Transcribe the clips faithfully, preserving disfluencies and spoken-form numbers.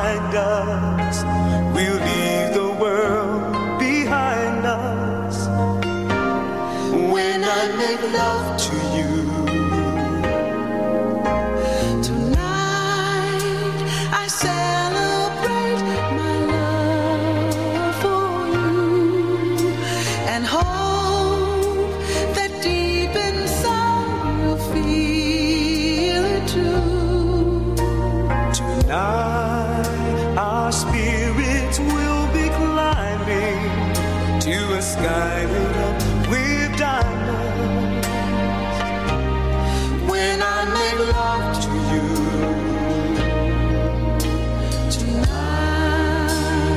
find us. We'll leave the world behind us. When I make love to you, tonight I celebrate my love for you and hope that deep inside you'll feel it too. Tonight our spirits will be climbing to a sky lit up with diamonds. When I make love to you tonight,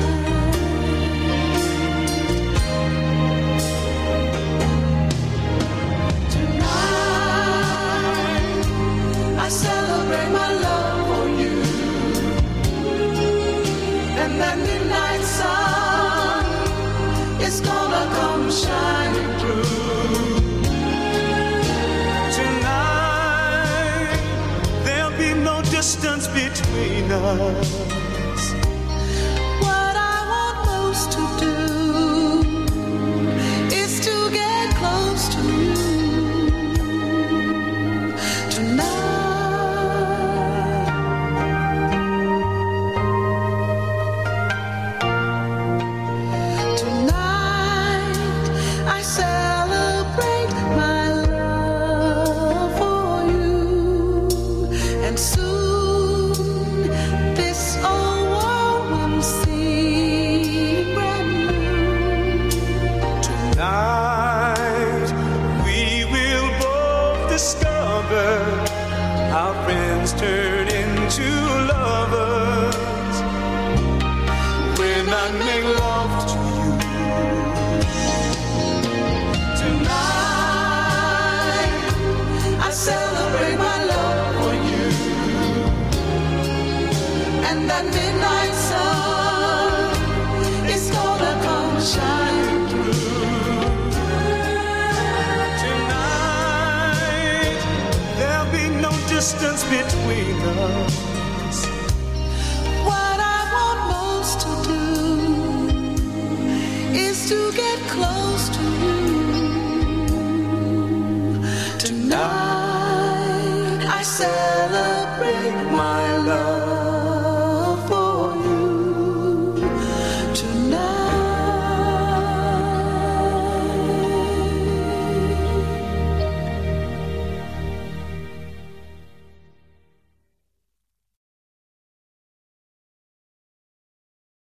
tonight I celebrate my love for you, and that midnight sun is gonna come shining through. Tonight there'll be no distance between us. What I want most to do is to get close to you tonight. Tonight I celebrate my love for you, and soon this old world will seem brand new. Tonight we will both discover our friends turn into lovers. When I make love to you tonight, I celebrate my love for you, and that midnight sun is gonna come shining through. tonight there'll be no distance between us.